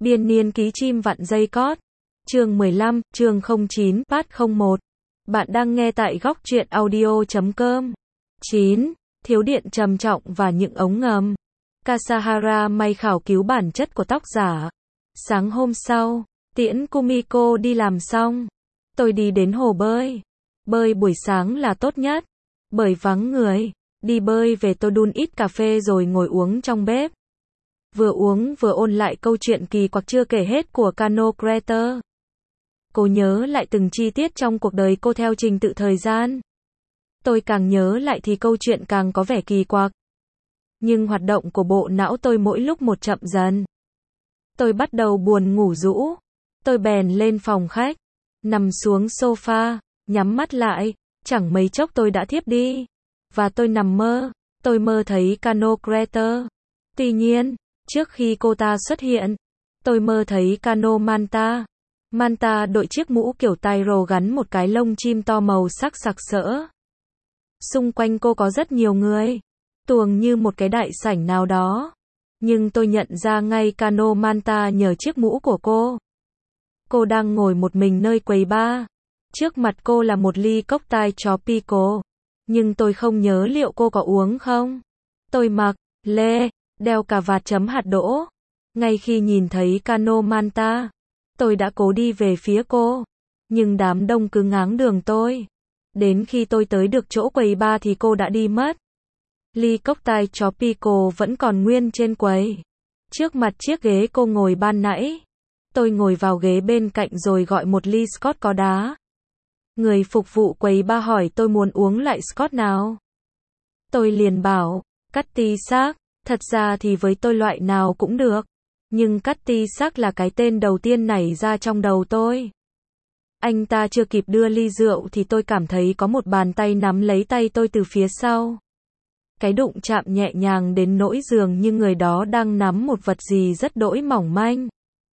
Biên niên ký chim vặn dây cót. Chương 15, chương 09, part 01. Bạn đang nghe tại góc truyện audio.com. 9. Thiếu điện trầm trọng và những ống ngầm. Kasahara may khảo cứu bản chất của tóc giả. Sáng hôm sau, tiễn Kumiko đi làm xong. Tôi đi đến hồ bơi. Bơi buổi sáng là tốt nhất. Bởi vắng người. Đi bơi về tôi đun ít cà phê rồi ngồi uống trong bếp. Vừa uống vừa ôn lại câu chuyện kỳ quặc chưa kể hết của Cano Crater. Cô nhớ lại từng chi tiết trong cuộc đời cô theo trình tự thời gian. Tôi càng nhớ lại thì câu chuyện càng có vẻ kỳ quặc. Nhưng hoạt động của bộ não tôi mỗi lúc một chậm dần. Tôi bắt đầu buồn ngủ rũ. Tôi bèn lên phòng khách, nằm xuống sofa, nhắm mắt lại, chẳng mấy chốc tôi đã thiếp đi. Và tôi nằm mơ, tôi mơ thấy Cano Crater. Tuy nhiên, trước khi cô ta xuất hiện, tôi mơ thấy Cano Manta. Manta đội chiếc mũ kiểu Tyro gắn một cái lông chim to màu sắc sặc sỡ. Xung quanh cô có rất nhiều người, tuồng như một cái đại sảnh nào đó. Nhưng tôi nhận ra ngay Cano Manta nhờ chiếc mũ của cô. Cô đang ngồi một mình nơi quầy bar. Trước mặt cô là một ly cocktail tropical. Nhưng tôi không nhớ liệu cô có uống không. Tôi mặc lê, đeo cà vạt chấm hạt đỗ. Ngay khi nhìn thấy Cano Manta, tôi đã cố đi về phía cô. Nhưng đám đông cứ ngáng đường tôi. Đến khi tôi tới được chỗ quầy bar thì cô đã đi mất. Ly cocktail tropical vẫn còn nguyên trên quầy. Trước mặt chiếc ghế cô ngồi ban nãy. Tôi ngồi vào ghế bên cạnh rồi gọi một ly Scotch có đá. Người phục vụ quầy bar hỏi tôi muốn uống loại Scotch nào. Tôi liền bảo, Cutty Sark. Thật ra thì với tôi loại nào cũng được. Nhưng Cutty Sark là cái tên đầu tiên nảy ra trong đầu tôi. Anh ta chưa kịp đưa ly rượu thì tôi cảm thấy có một bàn tay nắm lấy tay tôi từ phía sau. Cái đụng chạm nhẹ nhàng đến nỗi dường như người đó đang nắm một vật gì rất đỗi mỏng manh.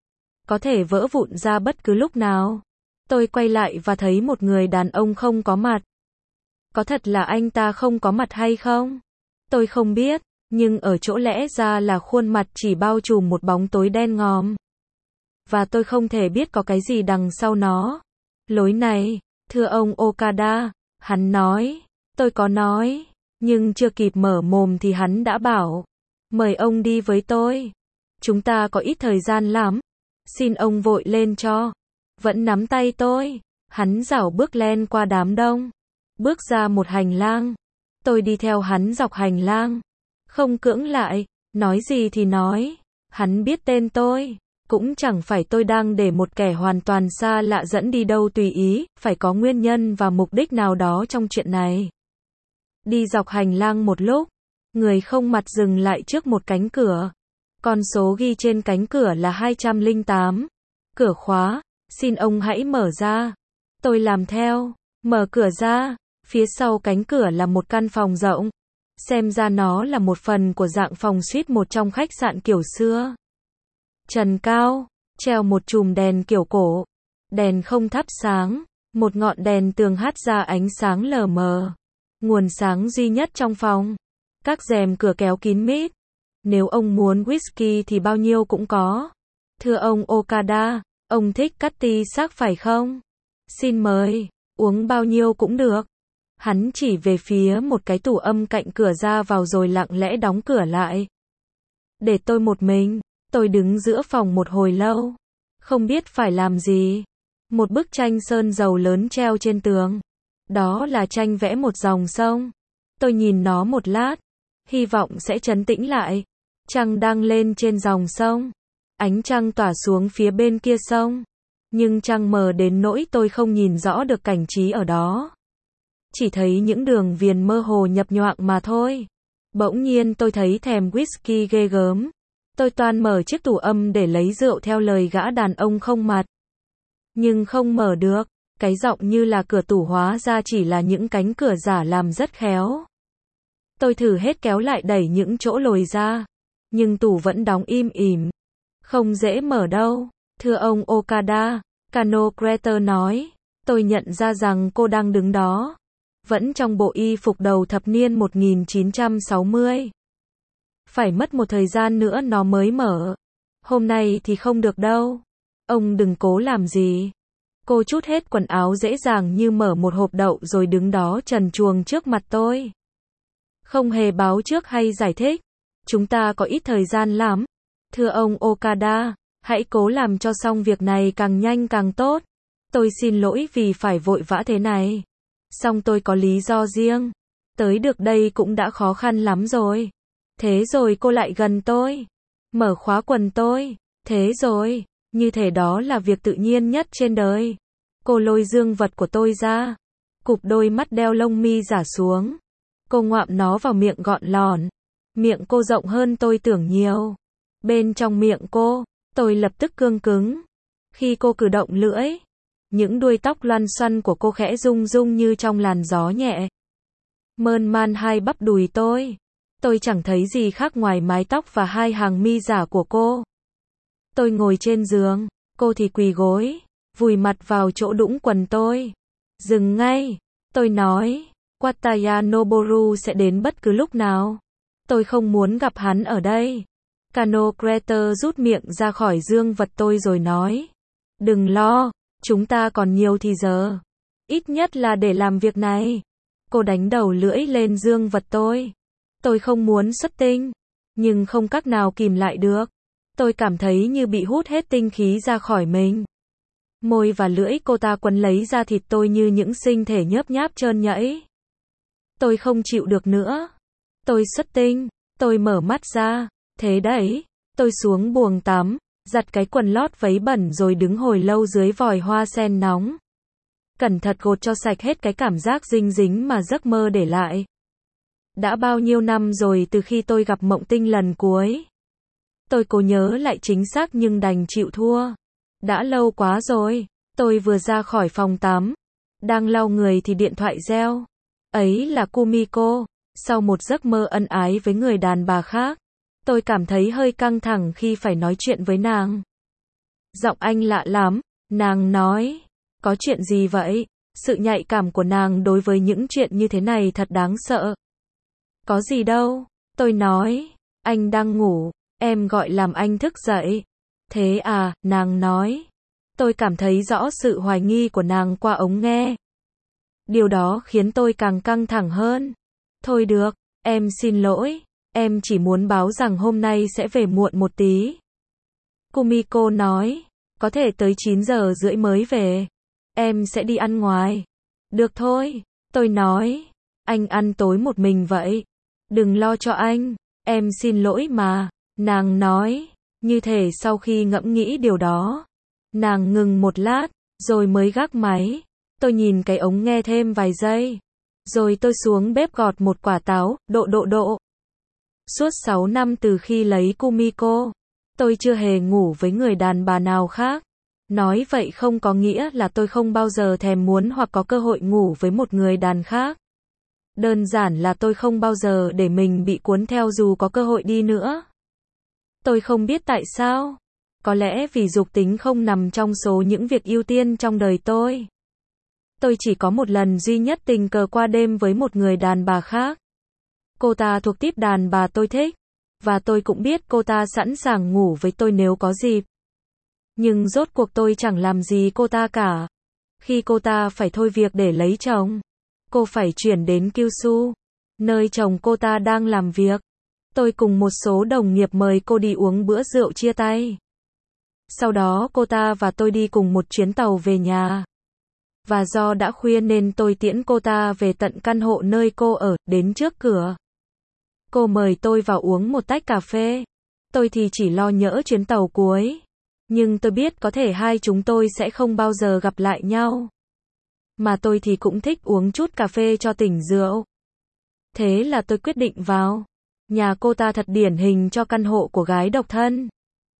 Có thể vỡ vụn ra bất cứ lúc nào. Tôi quay lại và thấy một người đàn ông không có mặt. Có thật là anh ta không có mặt hay không? Tôi không biết, nhưng ở chỗ lẽ ra là khuôn mặt chỉ bao trùm một bóng tối đen ngòm. Và tôi không thể biết có cái gì đằng sau nó. Lối này, thưa ông Okada, hắn nói. Tôi có nói, nhưng chưa kịp mở mồm thì hắn đã bảo, mời ông đi với tôi. Chúng ta có ít thời gian lắm. Xin ông vội lên cho. Vẫn nắm tay tôi. Hắn rảo bước len qua đám đông. Bước ra một hành lang. Tôi đi theo hắn dọc hành lang. Không cưỡng lại. Nói gì thì nói. Hắn biết tên tôi. Cũng chẳng phải tôi đang để một kẻ hoàn toàn xa lạ dẫn đi đâu tùy ý. Phải có nguyên nhân và mục đích nào đó trong chuyện này. Đi dọc hành lang một lúc. Người không mặt dừng lại trước một cánh cửa. Con số ghi trên cánh cửa là 208. Cửa khóa. Xin ông hãy mở ra. Tôi làm theo. Mở cửa ra. Phía sau cánh cửa là một căn phòng rộng. Xem ra nó là một phần của dạng phòng suite một trong khách sạn kiểu xưa. Trần cao. Treo một chùm đèn kiểu cổ. Đèn không thắp sáng. Một ngọn đèn tường hắt ra ánh sáng lờ mờ. Nguồn sáng duy nhất trong phòng. Các rèm cửa kéo kín mít. Nếu ông muốn whisky thì bao nhiêu cũng có. Thưa ông Okada, ông thích Cutty Sark phải không? Xin mời, uống bao nhiêu cũng được. Hắn chỉ về phía một cái tủ âm cạnh cửa ra vào rồi lặng lẽ đóng cửa lại. Để tôi một mình, tôi đứng giữa phòng một hồi lâu. Không biết phải làm gì. Một bức tranh sơn dầu lớn treo trên tường. Đó là tranh vẽ một dòng sông. Tôi nhìn nó một lát. Hy vọng sẽ trấn tĩnh lại. Trăng đang lên trên dòng sông. Ánh trăng tỏa xuống phía bên kia sông. Nhưng trăng mờ đến nỗi tôi không nhìn rõ được cảnh trí ở đó. Chỉ thấy những đường viền mơ hồ nhập nhoạng mà thôi. Bỗng nhiên tôi thấy thèm whisky ghê gớm. Tôi toan mở chiếc tủ âm để lấy rượu theo lời gã đàn ông không mặt. Nhưng không mở được. Cái giọng như là cửa tủ hóa ra chỉ là những cánh cửa giả làm rất khéo. Tôi thử hết kéo lại đẩy những chỗ lồi ra. Nhưng tủ vẫn đóng im ỉm. Không dễ mở đâu. Thưa ông Okada, Cano Crater nói. Tôi nhận ra rằng cô đang đứng đó. Vẫn trong bộ y phục đầu thập niên 1960. Phải mất một thời gian nữa nó mới mở. Hôm nay thì không được đâu. Ông đừng cố làm gì. Cô trút hết quần áo dễ dàng như mở một hộp đậu rồi đứng đó trần truồng trước mặt tôi. Không hề báo trước hay giải thích. Chúng ta có ít thời gian lắm. Thưa ông Okada, hãy cố làm cho xong việc này càng nhanh càng tốt. Tôi xin lỗi vì phải vội vã thế này. Song tôi có lý do riêng. Tới được đây cũng đã khó khăn lắm rồi. Thế rồi cô lại gần tôi. Mở khóa quần tôi. Thế rồi, như thể đó là việc tự nhiên nhất trên đời. Cô lôi dương vật của tôi ra. Cụp đôi mắt đeo lông mi giả xuống. Cô ngoạm nó vào miệng gọn lòn. Miệng cô rộng hơn tôi tưởng nhiều. Bên trong miệng cô, tôi lập tức cương cứng. Khi cô cử động lưỡi, những đuôi tóc loăn xoăn của cô khẽ rung rung như trong làn gió nhẹ. Mơn man hai bắp đùi tôi. Tôi chẳng thấy gì khác ngoài mái tóc và hai hàng mi giả của cô. Tôi ngồi trên giường, cô thì quỳ gối, vùi mặt vào chỗ đũng quần tôi. Dừng ngay, tôi nói, Wataya Noboru sẽ đến bất cứ lúc nào. Tôi không muốn gặp hắn ở đây. Kano Creator rút miệng ra khỏi dương vật tôi rồi nói. Đừng lo, chúng ta còn nhiều thì giờ. Ít nhất là để làm việc này. Cô đánh đầu lưỡi lên dương vật tôi. Tôi không muốn xuất tinh, nhưng không cách nào kìm lại được. Tôi cảm thấy như bị hút hết tinh khí ra khỏi mình. Môi và lưỡi cô ta quấn lấy da thịt tôi như những sinh thể nhớp nháp trơn nhẵy. Tôi không chịu được nữa. Tôi xuất tinh, tôi mở mắt ra. Thế đấy, tôi xuống buồng tắm, giặt cái quần lót váy bẩn rồi đứng hồi lâu dưới vòi hoa sen nóng. Cẩn thận gột cho sạch hết cái cảm giác dinh dính mà giấc mơ để lại. Đã bao nhiêu năm rồi từ khi tôi gặp Mộng Tinh lần cuối. Tôi cố nhớ lại chính xác nhưng đành chịu thua. Đã lâu quá rồi, tôi vừa ra khỏi phòng tắm. Đang lau người thì điện thoại reo. Ấy là Kumiko. Sau một giấc mơ ân ái với người đàn bà khác, tôi cảm thấy hơi căng thẳng khi phải nói chuyện với nàng. Giọng anh lạ lắm, nàng nói. Có chuyện gì vậy? Sự nhạy cảm của nàng đối với những chuyện như thế này thật đáng sợ. Có gì đâu, tôi nói. Anh đang ngủ, em gọi làm anh thức dậy. Thế à, nàng nói. Tôi cảm thấy rõ sự hoài nghi của nàng qua ống nghe. Điều đó khiến tôi càng căng thẳng hơn. Thôi được, em xin lỗi. Em chỉ muốn báo rằng hôm nay sẽ về muộn một tí. Kumiko nói. Có thể tới 9 giờ rưỡi mới về. Em sẽ đi ăn ngoài. Được thôi, tôi nói. Anh ăn tối một mình vậy. Đừng lo cho anh. Em xin lỗi mà. Nàng nói. Như thể sau khi ngẫm nghĩ điều đó. Nàng ngừng một lát, rồi mới gác máy. Tôi nhìn cái ống nghe thêm vài giây. Rồi tôi xuống bếp gọt một quả táo, độ. Suốt 6 năm từ khi lấy Kumiko, tôi chưa hề ngủ với người đàn bà nào khác. Nói vậy không có nghĩa là tôi không bao giờ thèm muốn hoặc có cơ hội ngủ với một người đàn khác. Đơn giản là tôi không bao giờ để mình bị cuốn theo dù có cơ hội đi nữa. Tôi không biết tại sao. Có lẽ vì dục tính không nằm trong số những việc ưu tiên trong đời tôi. Tôi chỉ có một lần duy nhất tình cờ qua đêm với một người đàn bà khác. Cô ta thuộc típ đàn bà tôi thích. Và tôi cũng biết cô ta sẵn sàng ngủ với tôi nếu có dịp. Nhưng rốt cuộc tôi chẳng làm gì cô ta cả. Khi cô ta phải thôi việc để lấy chồng, cô phải chuyển đến Kyushu, nơi chồng cô ta đang làm việc. Tôi cùng một số đồng nghiệp mời cô đi uống bữa rượu chia tay. Sau đó cô ta và tôi đi cùng một chuyến tàu về nhà. Và do đã khuya nên tôi tiễn cô ta về tận căn hộ nơi cô ở, đến trước cửa. Cô mời tôi vào uống một tách cà phê. Tôi thì chỉ lo nhỡ chuyến tàu cuối. Nhưng tôi biết có thể hai chúng tôi sẽ không bao giờ gặp lại nhau. Mà tôi thì cũng thích uống chút cà phê cho tỉnh rượu. Thế là tôi quyết định vào. Nhà cô ta thật điển hình cho căn hộ của gái độc thân.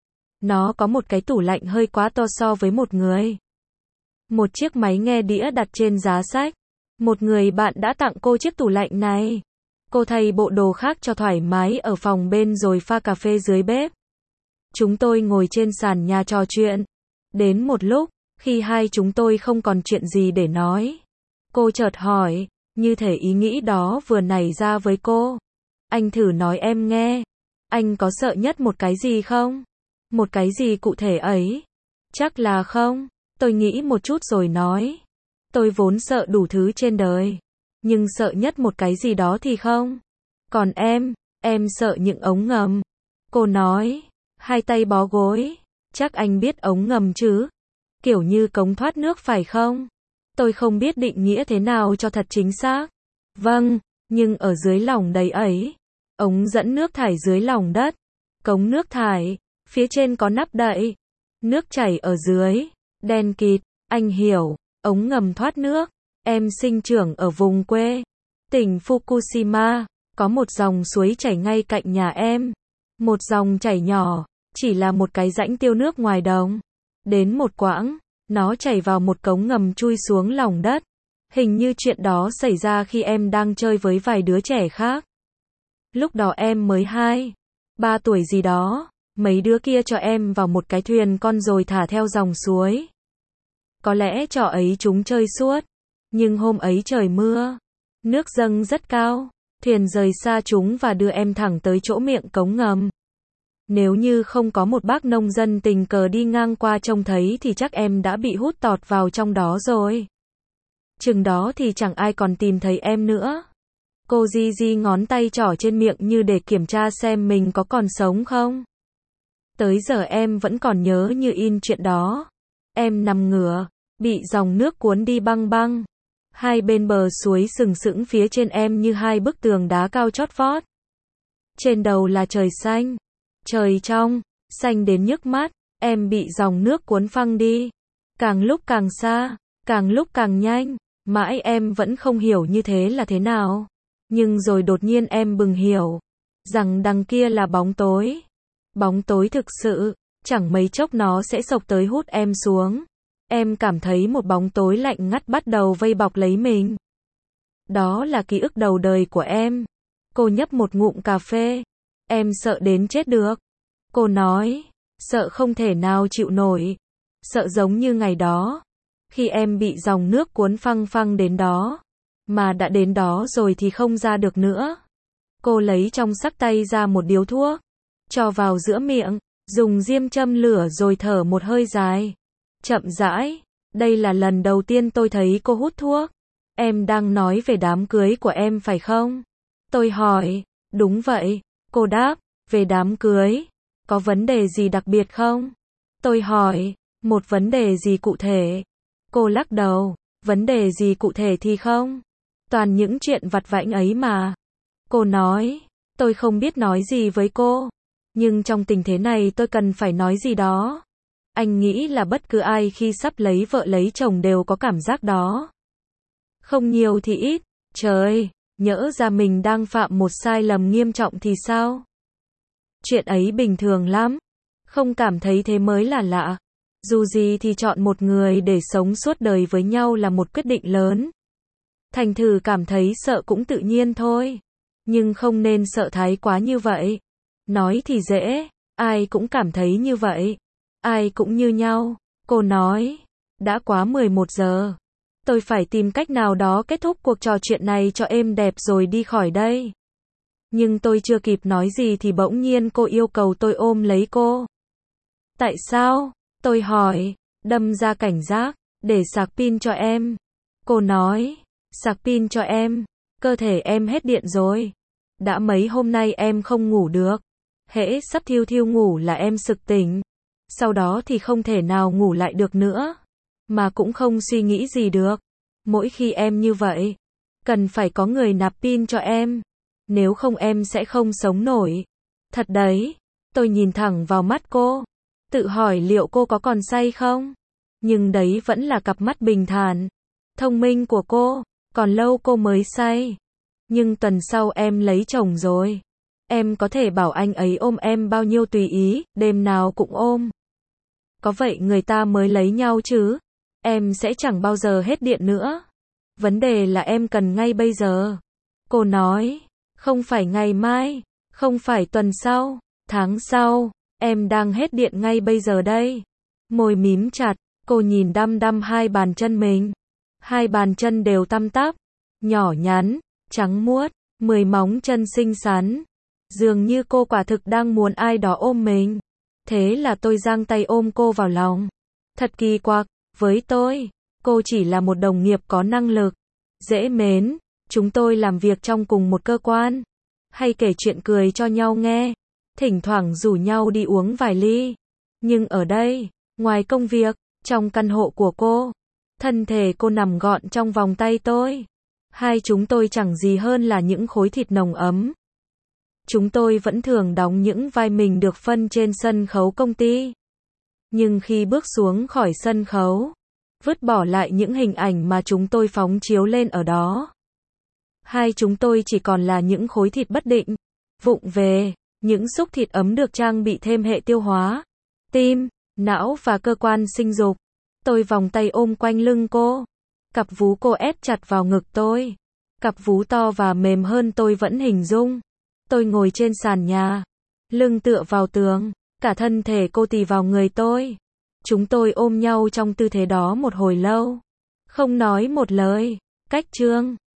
Nó có một cái tủ lạnh hơi quá to so với một người. Một chiếc máy nghe đĩa đặt trên giá sách. Một người bạn đã tặng cô chiếc tủ lạnh này. Cô thay bộ đồ khác cho thoải mái ở phòng bên rồi pha cà phê dưới bếp. Chúng tôi ngồi trên sàn nhà trò chuyện. Đến một lúc, khi hai chúng tôi không còn chuyện gì để nói, cô chợt hỏi, như thể ý nghĩ đó vừa nảy ra với cô. Anh thử nói em nghe. Anh có sợ nhất một cái gì không? Một cái gì cụ thể ấy? Chắc là không. Tôi nghĩ một chút rồi nói. Tôi vốn sợ đủ thứ trên đời. Nhưng sợ nhất một cái gì đó thì không. Còn em sợ những ống ngầm. Cô nói, hai tay bó gối. Chắc anh biết ống ngầm chứ? Kiểu như cống thoát nước phải không? Tôi không biết định nghĩa thế nào cho thật chính xác. Vâng, nhưng ở dưới lòng đấy ấy. Ống dẫn nước thải dưới lòng đất. Cống nước thải, phía trên có nắp đậy. Nước chảy ở dưới, đen kịt, anh hiểu, ống ngầm thoát nước. Em sinh trưởng ở vùng quê, tỉnh Fukushima, có một dòng suối chảy ngay cạnh nhà em. Một dòng chảy nhỏ, chỉ là một cái rãnh tiêu nước ngoài đồng. Đến một quãng, nó chảy vào một cống ngầm chui xuống lòng đất. Hình như chuyện đó xảy ra khi em đang chơi với vài đứa trẻ khác. Lúc đó em mới 2-3 tuổi gì đó. Mấy đứa kia cho em vào một cái thuyền con rồi thả theo dòng suối. Có lẽ trò ấy chúng chơi suốt. Nhưng hôm ấy trời mưa. Nước dâng rất cao. Thuyền rời xa chúng và đưa em thẳng tới chỗ miệng cống ngầm. Nếu như không có một bác nông dân tình cờ đi ngang qua trông thấy thì chắc em đã bị hút tọt vào trong đó rồi. Chừng đó thì chẳng ai còn tìm thấy em nữa. Cô di di ngón tay trỏ trên miệng như để kiểm tra xem mình có còn sống không. Tới giờ em vẫn còn nhớ như in chuyện đó. Em nằm ngửa, bị dòng nước cuốn đi băng băng. Hai bên bờ suối sừng sững phía trên em như hai bức tường đá cao chót vót. Trên đầu là trời xanh. Trời trong, xanh đến nhức mắt. Em bị dòng nước cuốn phăng đi. Càng lúc càng xa, càng lúc càng nhanh. Mãi em vẫn không hiểu như thế là thế nào. Nhưng rồi đột nhiên em bừng hiểu. Rằng đằng kia là bóng tối. Bóng tối thực sự, chẳng mấy chốc nó sẽ xộc tới hút em xuống. Em cảm thấy một bóng tối lạnh ngắt bắt đầu vây bọc lấy mình. Đó là ký ức đầu đời của em. Cô nhấp một ngụm cà phê. Em sợ đến chết được. Cô nói, sợ không thể nào chịu nổi. Sợ giống như ngày đó. Khi em bị dòng nước cuốn phăng phăng đến đó. Mà đã đến đó rồi thì không ra được nữa. Cô lấy trong xắc tay ra một điếu thuốc. Cho vào giữa miệng, dùng diêm châm lửa rồi thở một hơi dài. Chậm rãi, đây là lần đầu tiên tôi thấy cô hút thuốc. Em đang nói về đám cưới của em phải không? Tôi hỏi, đúng vậy, cô đáp, về đám cưới. Có vấn đề gì đặc biệt không? Tôi hỏi, một vấn đề gì cụ thể? Cô lắc đầu, vấn đề gì cụ thể thì không? Toàn những chuyện vặt vãnh ấy mà. Cô nói, tôi không biết nói gì với cô. Nhưng trong tình thế này tôi cần phải nói gì đó. Anh nghĩ là bất cứ ai khi sắp lấy vợ lấy chồng đều có cảm giác đó. Không nhiều thì ít. Trời, nhỡ ra mình đang phạm một sai lầm nghiêm trọng thì sao? Chuyện ấy bình thường lắm. Không cảm thấy thế mới là lạ. Dù gì thì chọn một người để sống suốt đời với nhau là một quyết định lớn. Thành thử cảm thấy sợ cũng tự nhiên thôi. Nhưng không nên sợ thái quá như vậy. Nói thì dễ, ai cũng cảm thấy như vậy. Ai cũng như nhau. Cô nói, đã quá 11 giờ. Tôi phải tìm cách nào đó kết thúc cuộc trò chuyện này cho êm đẹp rồi đi khỏi đây. Nhưng tôi chưa kịp nói gì thì bỗng nhiên cô yêu cầu tôi ôm lấy cô. Tại sao? Tôi hỏi, đâm ra cảnh giác, để sạc pin cho em. Cô nói, sạc pin cho em, cơ thể em hết điện rồi. Đã mấy hôm nay em không ngủ được. Hễ sắp thiu thiu ngủ là em sực tỉnh. Sau đó thì không thể nào ngủ lại được nữa. Mà cũng không suy nghĩ gì được. Mỗi khi em như vậy, cần phải có người nạp pin cho em. Nếu không em sẽ không sống nổi. Thật đấy. Tôi nhìn thẳng vào mắt cô. Tự hỏi liệu cô có còn say không? Nhưng đấy vẫn là cặp mắt bình thản, thông minh của cô. Còn lâu cô mới say. Nhưng tuần sau em lấy chồng rồi. Em có thể bảo anh ấy ôm em bao nhiêu tùy ý, đêm nào cũng ôm. Có vậy người ta mới lấy nhau chứ. Em sẽ chẳng bao giờ hết điện nữa. Vấn đề là em cần ngay bây giờ. Cô nói, không phải ngày mai, không phải tuần sau, tháng sau. Em đang hết điện ngay bây giờ đây. Môi mím chặt, cô nhìn đăm đăm hai bàn chân mình. Hai bàn chân đều tăm tắp, nhỏ nhắn, trắng muốt, 10 móng chân xinh xắn. Dường như cô quả thực đang muốn ai đó ôm mình. Thế là tôi giang tay ôm cô vào lòng. Thật kỳ quặc, với tôi, cô chỉ là một đồng nghiệp có năng lực, dễ mến, chúng tôi làm việc trong cùng một cơ quan, hay kể chuyện cười cho nhau nghe, thỉnh thoảng rủ nhau đi uống vài ly. Nhưng ở đây, ngoài công việc, trong căn hộ của cô, thân thể cô nằm gọn trong vòng tay tôi. Hai chúng tôi chẳng gì hơn là những khối thịt nồng ấm. Chúng tôi vẫn thường đóng những vai mình được phân trên sân khấu công ty. Nhưng khi bước xuống khỏi sân khấu, vứt bỏ lại những hình ảnh mà chúng tôi phóng chiếu lên ở đó, hai chúng tôi chỉ còn là những khối thịt bất định, vụng về, những xúc thịt ấm được trang bị thêm hệ tiêu hóa, tim, não và cơ quan sinh dục. Tôi vòng tay ôm quanh lưng cô. Cặp vú cô ép chặt vào ngực tôi. Cặp vú to và mềm hơn tôi vẫn hình dung. Tôi ngồi trên sàn nhà, lưng tựa vào tường, cả thân thể cô tì vào người tôi. Chúng tôi ôm nhau trong tư thế đó một hồi lâu, không nói một lời. Cách chương